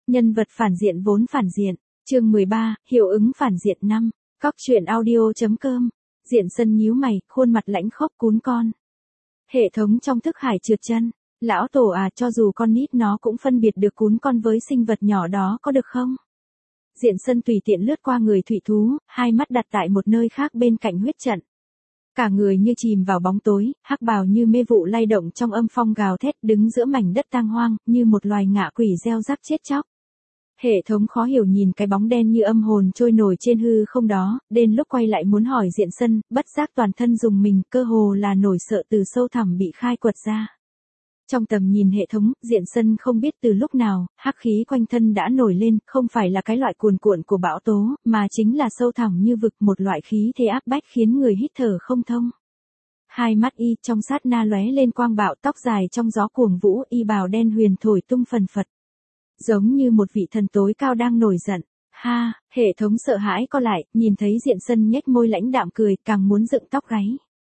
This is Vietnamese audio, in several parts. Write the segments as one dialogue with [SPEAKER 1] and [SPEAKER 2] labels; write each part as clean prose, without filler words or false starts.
[SPEAKER 1] Nhân vật phản diện vốn phản diện. Chương 13, hiệu ứng phản diện 5. Cóc truyện audio.com. Diện Sân nhíu mày, khuôn mặt lãnh khốc cún con. Hệ thống trong thức hải trượt chân. Lão tổ à, cho dù con nít nó cũng phân biệt được cún con với sinh vật nhỏ đó có được không? Diện Sân tùy tiện lướt qua người thủy thú, hai mắt đặt tại một nơi khác bên cạnh huyết trận. Cả người như chìm vào bóng tối, hắc bào như mê vụ lay động trong âm phong gào thét, đứng giữa mảnh đất tang hoang, như một loài ngạ quỷ gieo rắc chết chóc. Hệ thống khó hiểu nhìn cái bóng đen như âm hồn trôi nổi trên hư không đó, đến lúc quay lại muốn hỏi Diện Sân, bất giác toàn thân rùng mình, cơ hồ là nổi sợ từ sâu thẳm bị khai quật ra. Trong tầm nhìn hệ thống, Diện Sân không biết từ lúc nào, hắc khí quanh thân đã nổi lên, không phải là cái loại cuồn cuộn của bão tố, mà chính là sâu thẳm như vực, một loại khí thế áp bách khiến người hít thở không thông. Hai mắt y trong sát na lóe lên quang bạo, tóc dài trong gió cuồng vũ, y bào đen huyền thổi tung phần phật. Giống như một vị thần tối cao đang nổi giận. Ha, hệ thống sợ hãi co lại, nhìn thấy Diện Sân nhếch môi lãnh đạm cười, càng muốn dựng tóc gáy.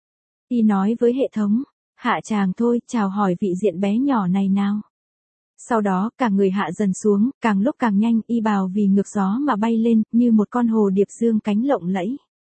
[SPEAKER 1] Y nói với hệ thống, hạ tràng thôi, chào hỏi vị Diện bé nhỏ này nào. Sau đó, cả người hạ dần xuống, càng lúc càng nhanh, y bào vì ngược gió mà bay lên, như một con hồ điệp dương cánh lộng lẫy.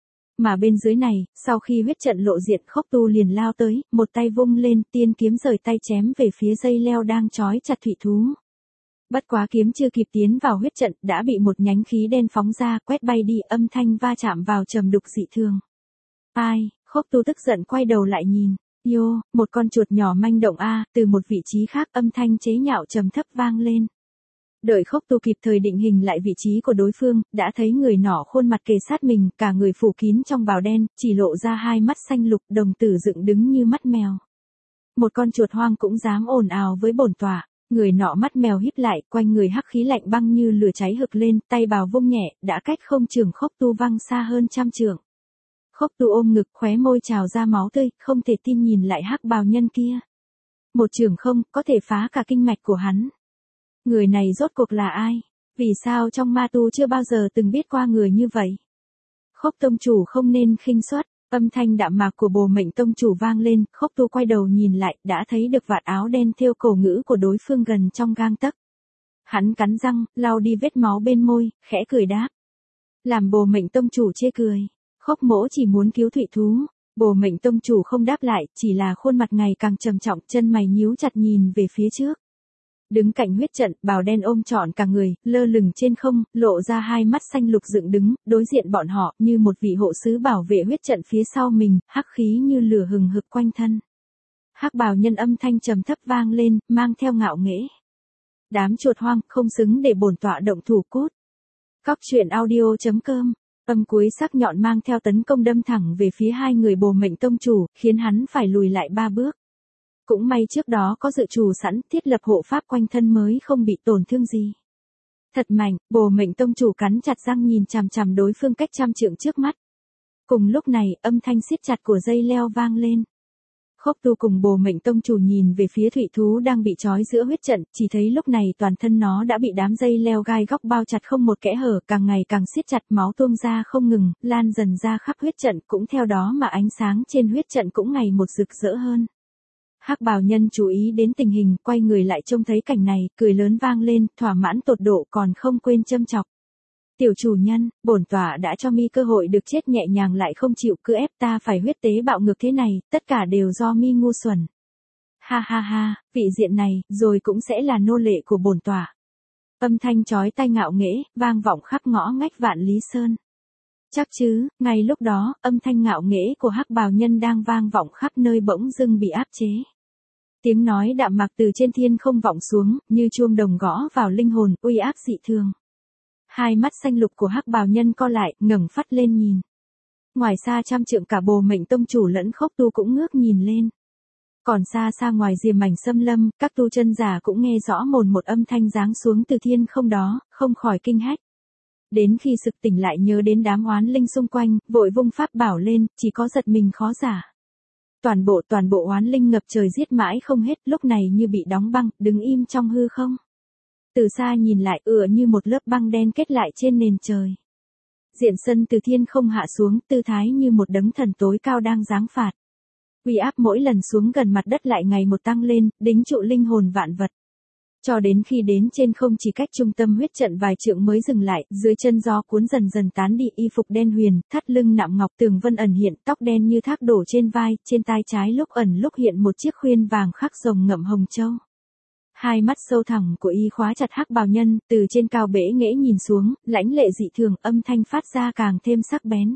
[SPEAKER 1] Mà bên dưới này, sau khi huyết trận lộ diện, Khốc Tu liền lao tới, một tay vung lên, tiên kiếm rời tay chém về phía dây leo đang trói chặt thủy thú. Bất quá kiếm chưa kịp tiến vào huyết trận, đã bị một nhánh khí đen phóng ra, quét bay đi, âm thanh va chạm vào trầm đục dị thường. Ai, Khốc Tu tức giận quay đầu lại nhìn. Yo, một con chuột nhỏ manh động a, từ một vị trí khác âm thanh chế nhạo trầm thấp vang lên. Đợi Khốc Tu kịp thời định hình lại vị trí của đối phương, đã thấy người nọ khuôn mặt kề sát mình, cả người phủ kín trong bào đen, chỉ lộ ra hai mắt xanh lục, đồng tử dựng đứng như mắt mèo. Một con chuột hoang cũng dám ồn ào với bổn tọa. Người nọ mắt mèo híp lại, quanh người hắc khí lạnh băng như lửa cháy hực lên, tay bào vung nhẹ, đã cách không trường Khốc Tu văng xa hơn trăm trượng. Khốc Tu ôm ngực, khóe môi trào ra máu tươi, không thể tin nhìn lại hắc bào nhân kia. Một trường không, có thể phá cả kinh mạch của hắn. Người này rốt cuộc là ai? Vì sao trong ma tu chưa bao giờ từng biết qua người như vậy? Khốc tông chủ không nên khinh suất. Âm thanh đạm mạc của Bồ Mệnh tông chủ vang lên, Khốc Tu quay đầu nhìn lại, đã thấy được vạt áo đen thêu cổ ngữ của đối phương gần trong gang tấc. Hắn cắn răng, lau đi vết máu bên môi, khẽ cười đáp. Làm Bồ Mệnh tông chủ chê cười. Khốc mỗ chỉ muốn cứu thủy thú. Bồ Mệnh tông chủ không đáp lại, chỉ là khuôn mặt ngày càng trầm trọng, chân mày nhíu chặt nhìn về phía trước. Đứng cạnh huyết trận, bào đen ôm trọn cả người, lơ lửng trên không, lộ ra hai mắt xanh lục dựng đứng, đối diện bọn họ, như một vị hộ sứ bảo vệ huyết trận phía sau mình, hắc khí như lửa hừng hực quanh thân. Hắc bào nhân âm thanh trầm thấp vang lên, mang theo ngạo nghễ. Đám chuột hoang, không xứng để bổn tọa động thủ cút. Cóc truyện audio.com. Âm cuối sắc nhọn mang theo tấn công đâm thẳng về phía hai người Bồ Mệnh tông chủ, khiến hắn phải lùi lại 3 bước. Cũng may trước đó có dự trù sẵn, thiết lập hộ pháp quanh thân mới không bị tổn thương gì. Thật mạnh, Bồ Mệnh tông chủ cắn chặt răng nhìn chằm chằm đối phương cách trăm trượng trước mắt. Cùng lúc này, âm thanh siết chặt của dây leo vang lên. Khốc Tu cùng Bồ Mệnh tông chủ nhìn về phía thủy thú đang bị trói giữa huyết trận, chỉ thấy lúc này toàn thân nó đã bị đám dây leo gai góc bao chặt không một kẽ hở, càng ngày càng siết chặt, máu tuôn ra không ngừng, lan dần ra khắp huyết trận, cũng theo đó mà ánh sáng trên huyết trận cũng ngày một rực rỡ hơn. Hắc bào nhân chú ý đến tình hình, quay người lại trông thấy cảnh này, cười lớn vang lên, thỏa mãn tột độ còn không quên châm chọc. Tiểu chủ nhân, bổn tọa đã cho mi cơ hội được chết nhẹ nhàng lại không chịu, cứ ép ta phải huyết tế bạo ngược thế này, tất cả đều do mi ngu xuẩn. Ha ha ha, vị Diện này, rồi cũng sẽ là nô lệ của bổn tọa. Âm thanh chói tai ngạo nghễ, vang vọng khắp ngõ ngách Vạn Lý Sơn. Chắc chứ, ngay lúc đó, âm thanh ngạo nghễ của hắc bào nhân đang vang vọng khắp nơi bỗng dưng bị áp chế. Tiếng nói đạm mạc từ trên thiên không vọng xuống, như chuông đồng gõ vào linh hồn, uy áp dị thường. Hai mắt xanh lục của hắc bào nhân co lại, ngẩng phát lên nhìn. Ngoài xa trăm trượng cả Bồ Mệnh tông chủ lẫn Khốc Tu cũng ngước nhìn lên. Còn xa xa ngoài rìa mảnh xâm lâm, các tu chân giả cũng nghe rõ một âm thanh giáng xuống từ thiên không đó, không khỏi kinh hách. Đến khi sực tỉnh lại nhớ đến đám oán linh xung quanh, vội vung pháp bảo lên, chỉ có giật mình khó giả. Toàn bộ oán linh ngập trời giết mãi không hết, lúc này như bị đóng băng, đứng im trong hư không. Từ xa nhìn lại, như một lớp băng đen kết lại trên nền trời. Diện Sân từ thiên không hạ xuống, tư thái như một đấng thần tối cao đang giáng phạt. Uy áp mỗi lần xuống gần mặt đất lại ngày một tăng lên, đính trụ linh hồn vạn vật. Cho đến khi đến trên không chỉ cách trung tâm huyết trận vài trượng mới dừng lại, dưới chân gió cuốn dần dần tán đi, y phục đen huyền, thắt lưng nạm ngọc, tường vân ẩn hiện, tóc đen như thác đổ trên vai, trên tai trái lúc ẩn lúc hiện một chiếc khuyên vàng khắc rồng ngậm hồng châu. Hai mắt sâu thẳm của y khóa chặt hắc bào nhân, từ trên cao bể nghễ nhìn xuống, lãnh lệ dị thường, âm thanh phát ra càng thêm sắc bén.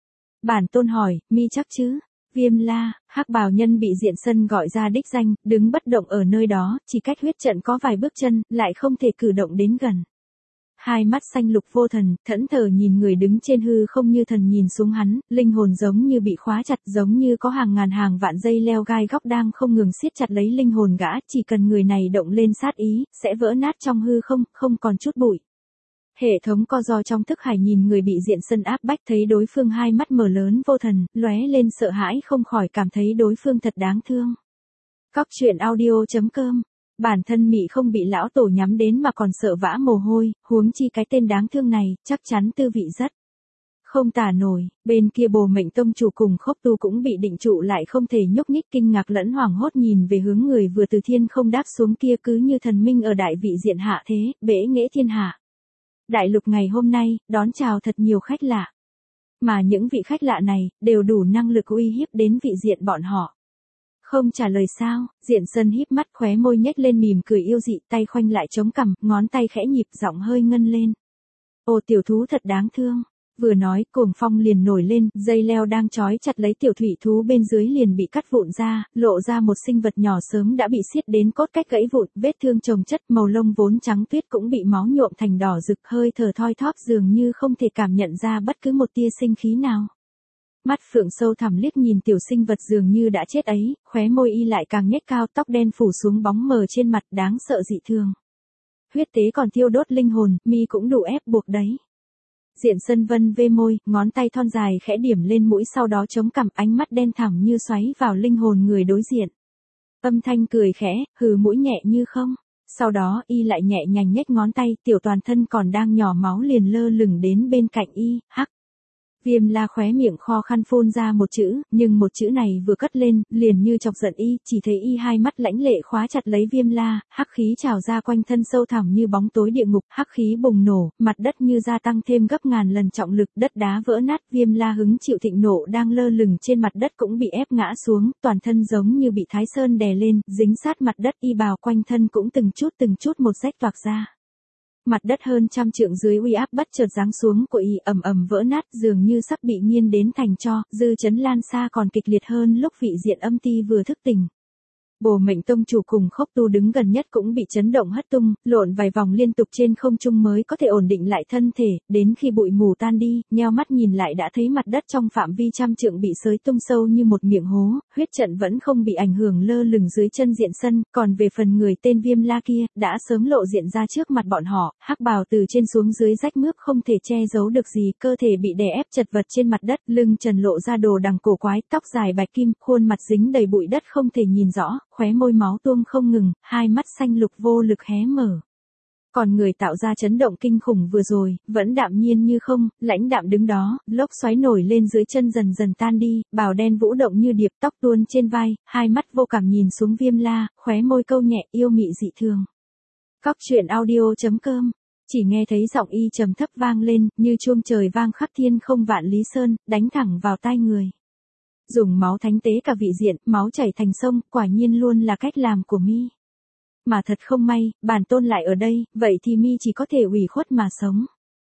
[SPEAKER 1] Bản tôn hỏi, mi chắc chứ? Viêm La, hắc bào nhân bị Diện Sân gọi ra đích danh, đứng bất động ở nơi đó, chỉ cách huyết trận có vài bước chân, lại không thể cử động đến gần. Hai mắt xanh lục vô thần, thẫn thờ nhìn người đứng trên hư không như thần nhìn xuống hắn, linh hồn giống như bị khóa chặt, giống như có hàng ngàn hàng vạn dây leo gai góc đang không ngừng siết chặt lấy linh hồn gã, chỉ cần người này động lên sát ý, sẽ vỡ nát trong hư không, không còn chút bụi. Hệ thống co ro trong thức hải nhìn người bị Diện Sân áp bách, thấy đối phương hai mắt mở lớn vô thần, lóe lên sợ hãi, không khỏi cảm thấy đối phương thật đáng thương. Cóc truyện audio.com. Bản thân mị không bị lão tổ nhắm đến mà còn sợ vã mồ hôi, huống chi cái tên đáng thương này, chắc chắn tư vị rất không tả nổi. Bên kia Bồ Mệnh Tông chủ cùng Khốc Tu cũng bị định trụ lại, không thể nhúc nhích, kinh ngạc lẫn hoảng hốt nhìn về hướng người vừa từ thiên không đáp xuống kia, cứ như thần minh ở đại vị diện hạ thế, bể nghễ thiên hạ. Đại lục ngày hôm nay, đón chào thật nhiều khách lạ. Mà những vị khách lạ này, đều đủ năng lực uy hiếp đến vị diện bọn họ. Không trả lời sao? Diện Sân híp mắt, khóe môi nhếch lên mỉm cười yêu dị, tay khoanh lại chống cằm, ngón tay khẽ nhịp, giọng hơi ngân lên. Ồ, tiểu thú thật đáng thương. Vừa nói, cuồng phong liền nổi lên, dây leo đang trói chặt lấy tiểu thủy thú bên dưới liền bị cắt vụn ra, lộ ra một sinh vật nhỏ sớm đã bị xiết đến cốt cách gãy vụn, vết thương chồng chất, màu lông vốn trắng tuyết cũng bị máu nhuộm thành đỏ rực, hơi thở thoi thóp, dường như không thể cảm nhận ra bất cứ một tia sinh khí nào. Mắt phượng sâu thẳm liếc nhìn tiểu sinh vật dường như đã chết ấy, khóe môi y lại càng nhếch cao, tóc đen phủ xuống bóng mờ trên mặt, đáng sợ dị thường. Huyết tế còn thiêu đốt linh hồn, mi cũng đủ ép buộc đấy. Diện Sân vân vê môi, ngón tay thon dài khẽ điểm lên mũi, sau đó chống cằm, ánh mắt đen thẳm như xoáy vào linh hồn người đối diện. Âm thanh cười khẽ, hừ mũi nhẹ như không. Sau đó y lại nhẹ nhàng nhếch ngón tay, tiểu toàn thân còn đang nhỏ máu liền lơ lửng đến bên cạnh y, hắc. Viêm La khóe miệng kho khăn phun ra một chữ, nhưng một chữ này vừa cất lên, liền như chọc giận y, chỉ thấy y hai mắt lãnh lệ khóa chặt lấy Viêm La, hắc khí trào ra quanh thân sâu thẳm như bóng tối địa ngục, hắc khí bùng nổ, mặt đất như gia tăng thêm gấp ngàn lần trọng lực, đất đá vỡ nát, Viêm La hứng chịu thịnh nộ đang lơ lửng trên mặt đất cũng bị ép ngã xuống, toàn thân giống như bị Thái Sơn đè lên, dính sát mặt đất, y bào quanh thân cũng từng chút một rách toạc ra. Mặt đất hơn trăm trượng dưới uy áp bất chợt giáng xuống của y ầm ầm vỡ nát, dường như sắp bị nghiền đến thành tro, dư chấn lan xa còn kịch liệt hơn lúc vị diện âm ti vừa thức tỉnh. Bồ Mệnh Tông chủ cùng Khốc Tu đứng gần nhất cũng bị chấn động hất tung, lộn vài vòng liên tục trên không trung mới có thể ổn định lại thân thể, đến khi bụi mù tan đi, nheo mắt nhìn lại đã thấy mặt đất trong phạm vi trăm trượng bị xới tung sâu như một miệng hố, huyết trận vẫn không bị ảnh hưởng, lơ lửng dưới chân Diện Sân, còn về phần người tên Viêm La kia, đã sớm lộ diện ra trước mặt bọn họ, hắc bào từ trên xuống dưới rách mướp không thể che giấu được gì, cơ thể bị đè ép chật vật trên mặt đất, lưng trần lộ ra đồ đằng cổ quái, tóc dài bạch kim, khuôn mặt dính đầy bụi đất không thể nhìn rõ, khóe môi máu tuôn không ngừng, hai mắt xanh lục vô lực hé mở. Còn người tạo ra chấn động kinh khủng vừa rồi, vẫn đạm nhiên như không, lãnh đạm đứng đó, lốc xoáy nổi lên dưới chân dần dần tan đi, bào đen vũ động như điệp, tóc tuôn trên vai, hai mắt vô cảm nhìn xuống Viêm La, khóe môi câu nhẹ, yêu mị dị thường. Cóc truyện audio.com. Chỉ nghe thấy giọng y trầm thấp vang lên, như chuông trời vang khắp thiên không vạn lý sơn, đánh thẳng vào tai người. Dùng máu thánh tế cả vị diện, máu chảy thành sông, quả nhiên luôn là cách làm của mi. Mà thật không may, bản tôn lại ở đây, vậy thì mi chỉ có thể ủy khuất mà sống.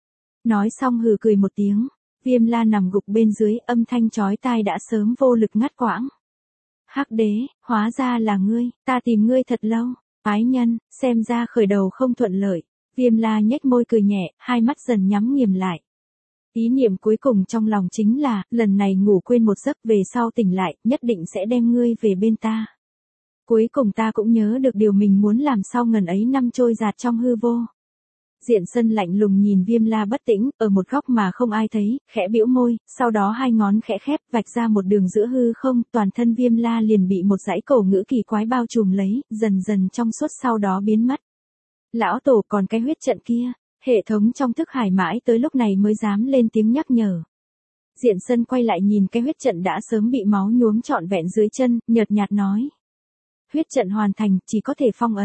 [SPEAKER 1] Nói xong hừ cười một tiếng, Viêm La nằm gục bên dưới, âm thanh chói tai đã sớm vô lực ngắt quãng. Hắc đế, hóa ra là ngươi, ta tìm ngươi thật lâu. Ái nhân, xem ra khởi đầu không thuận lợi. Viêm La nhếch môi cười nhẹ, hai mắt dần nhắm nghiền lại. Ý niệm cuối cùng trong lòng chính là, lần này ngủ quên một giấc, về sau tỉnh lại, nhất định sẽ đem ngươi về bên ta. Cuối cùng ta cũng nhớ được điều mình muốn làm sau ngần ấy năm trôi dạt trong hư vô. Diện Sân lạnh lùng nhìn Viêm La bất tĩnh, ở một góc mà không ai thấy, khẽ bĩu môi, sau đó hai ngón khẽ khép, vạch ra một đường giữa hư không, toàn thân Viêm La liền bị một dãy cổ ngữ kỳ quái bao trùm lấy, dần dần trong suốt sau đó biến mất. Lão tổ, còn cái huyết trận kia, hệ thống trong thức hải mãi tới lúc này mới dám lên tiếng nhắc nhở. Diện Sân quay lại nhìn cái huyết trận đã sớm bị máu nhuốm trọn vẹn dưới chân, nhợt nhạt nói. Huyết trận hoàn thành, chỉ có thể phong ấn.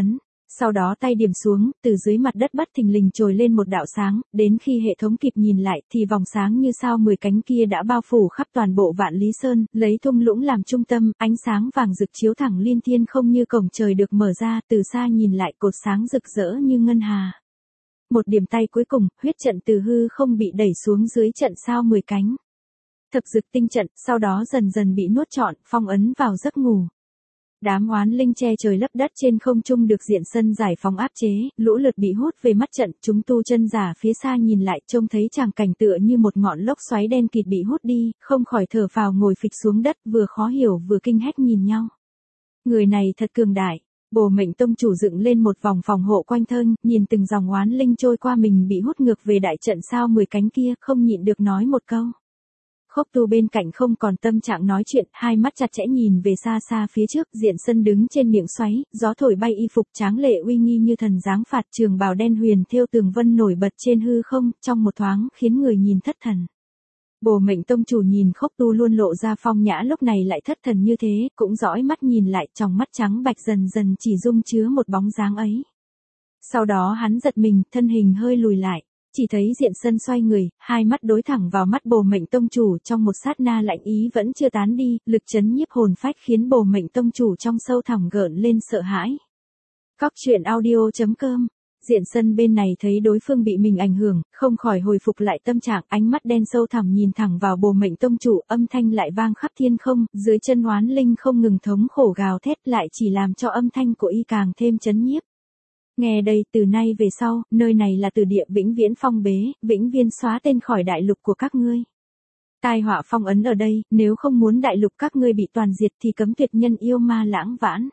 [SPEAKER 1] Sau đó tay điểm xuống, từ dưới mặt đất bất thình lình trồi lên một đạo sáng, đến khi hệ thống kịp nhìn lại thì vòng sáng như sao 10 cánh kia đã bao phủ khắp toàn bộ Vạn Lý Sơn, lấy thung lũng làm trung tâm, ánh sáng vàng rực chiếu thẳng liên thiên không như cổng trời được mở ra, từ xa nhìn lại cột sáng rực rỡ như ngân hà. Một điểm tay cuối cùng, huyết trận từ hư không bị đẩy xuống dưới trận sao 10 cánh. Thực dực tinh trận, sau đó dần dần bị nuốt trọn, phong ấn vào giấc ngủ. Đám oán linh che trời lấp đất trên không trung được Diện Sân giải phóng áp chế, lũ lượt bị hút về mắt trận, chúng tu chân giả phía xa nhìn lại trông thấy tràng cảnh tựa như một ngọn lốc xoáy đen kịt bị hút đi, không khỏi thở phào ngồi phịch xuống đất, vừa khó hiểu vừa kinh hét nhìn nhau. Người này thật cường đại. Bồ Mệnh Tông chủ dựng lên một vòng phòng hộ quanh thân, nhìn từng dòng oán linh trôi qua mình bị hút ngược về đại trận sao 10 cánh kia, không nhịn được nói một câu. Khốc Tu bên cạnh không còn tâm trạng nói chuyện, hai mắt chặt chẽ nhìn về xa xa phía trước, Diện Sân đứng trên miệng xoáy, gió thổi bay y phục tráng lệ uy nghi như thần giáng phạt, trường bào đen huyền thêu tường vân nổi bật trên hư không, trong một thoáng khiến người nhìn thất thần. Bồ Mệnh Tông chủ nhìn Khốc Tu luôn lộ ra phong nhã lúc này lại thất thần như thế, cũng dõi mắt nhìn lại, tròng mắt trắng bạch dần dần chỉ dung chứa một bóng dáng ấy. Sau đó hắn giật mình, thân hình hơi lùi lại. Chỉ thấy Diện Sân xoay người, hai mắt đối thẳng vào mắt Bồ Mệnh Tông chủ, trong một sát na lạnh ý vẫn chưa tán đi, lực chấn nhiếp hồn phách khiến Bồ Mệnh Tông chủ trong sâu thẳm gợn lên sợ hãi. Cóc truyện audio.com. Diện Sân bên này thấy đối phương bị mình ảnh hưởng, không khỏi hồi phục lại tâm trạng, ánh mắt đen sâu thẳm nhìn thẳng vào Bồ Mệnh Tông chủ, âm thanh lại vang khắp thiên không, dưới chân oán linh không ngừng thống khổ gào thét lại chỉ làm cho âm thanh của y càng thêm chấn nhiếp. Nghe đây, từ nay về sau, nơi này là từ địa vĩnh viễn phong bế, vĩnh viễn xóa tên khỏi đại lục của các ngươi. Tai họa phong ấn ở đây, nếu không muốn đại lục các ngươi bị toàn diệt thì cấm tuyệt nhân yêu ma lãng vãn.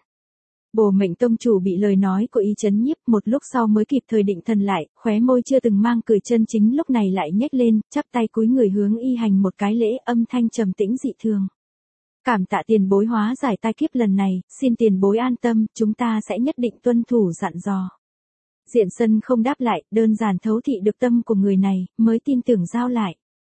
[SPEAKER 1] Bồ Mệnh Tông chủ bị lời nói của y chấn nhiếp, một lúc sau mới kịp thời định thần lại, khóe môi chưa từng mang cười chân chính lúc này lại nhếch lên, chắp tay cúi người hướng y hành một cái lễ, âm thanh trầm tĩnh dị thường. Cảm tạ tiền bối hóa giải tai kiếp lần này, xin tiền bối an tâm, chúng ta sẽ nhất định tuân thủ dặn dò. Diện Sân không đáp lại, đơn giản thấu thị được tâm của người này, mới tin tưởng giao lại.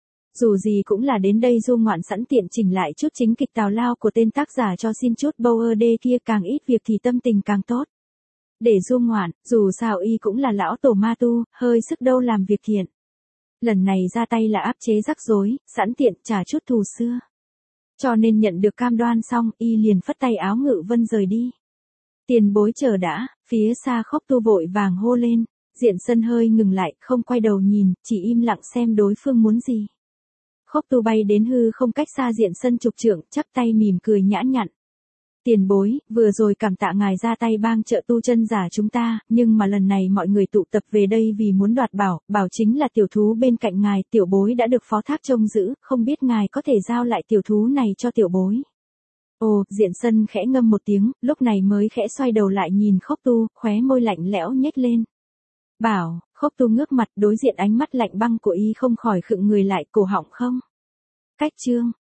[SPEAKER 1] Dù gì cũng là đến đây du ngoạn sẵn tiện chỉnh lại chút chính kịch tào lao của tên tác giả cho xin chút bầu đê kia, càng ít việc thì tâm tình càng tốt. Để du ngoạn, dù sao y cũng là lão tổ ma tu, hơi sức đâu làm việc thiện. Lần này ra tay là áp chế rắc rối, sẵn tiện trả chút thù xưa. Cho nên nhận được cam đoan xong, y liền phất tay áo ngự vân rời đi. Tiền bối chờ đã, phía xa Khốc Tu vội vàng hô lên. Diện Sân hơi ngừng lại, không quay đầu nhìn, chỉ im lặng xem đối phương muốn gì. Khốc Tu bay đến hư không cách xa Diện Sân chục trượng, chắp tay mỉm cười nhã nhặn. Tiền bối, vừa rồi cảm tạ ngài ra tay bang trợ tu chân giả chúng ta, nhưng mà lần này mọi người tụ tập về đây vì muốn đoạt bảo chính là tiểu thú bên cạnh ngài, tiểu bối đã được phó thác trông giữ, không biết ngài có thể giao lại tiểu thú này cho tiểu bối. Ồ, Diện Sân khẽ ngâm một tiếng, lúc này mới khẽ xoay đầu lại nhìn Khốc Tu, khóe môi lạnh lẽo nhếch lên. Bảo, Khốc Tu ngước mặt đối diện ánh mắt lạnh băng của y không khỏi khựng người lại, cổ họng không. Cách chương.